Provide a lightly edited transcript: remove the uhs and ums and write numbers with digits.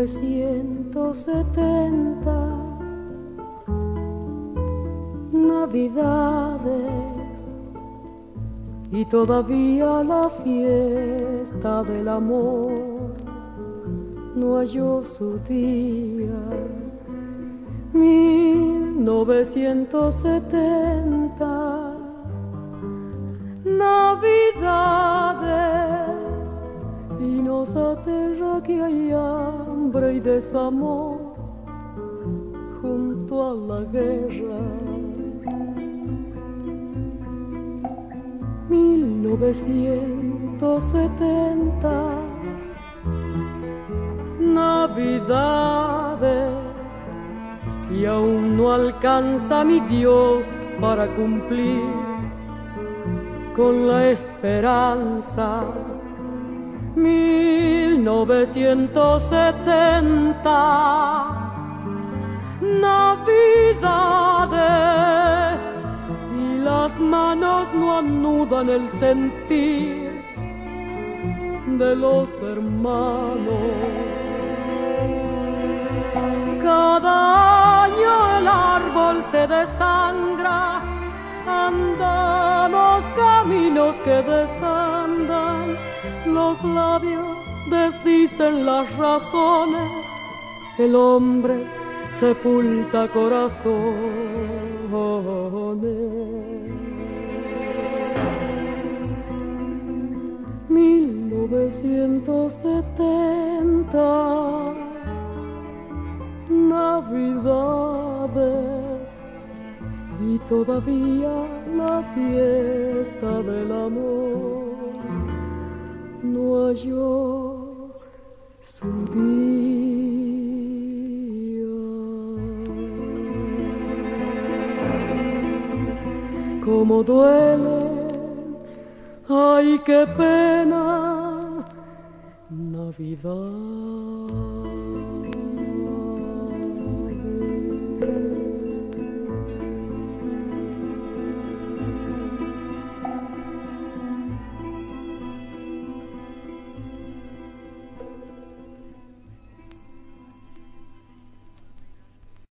1970, Navidades, y todavía la fiesta del amor no halló su día. 1970, Navidades, y nos aterra que hay hambre y desamor junto a la guerra. 1970, Navidades, y aún no alcanza mi Dios para cumplir con la esperanza. 1970, Navidades, y las manos no anudan el sentir de los hermanos. Cada año el árbol se desangra, andamos caminos que desandan, los labios desdicen las razones, el hombre sepulta corazones. 1970, Navidades, y todavía la fiesta del amor no halló su día. Cómo duele, ay qué pena, Navidad.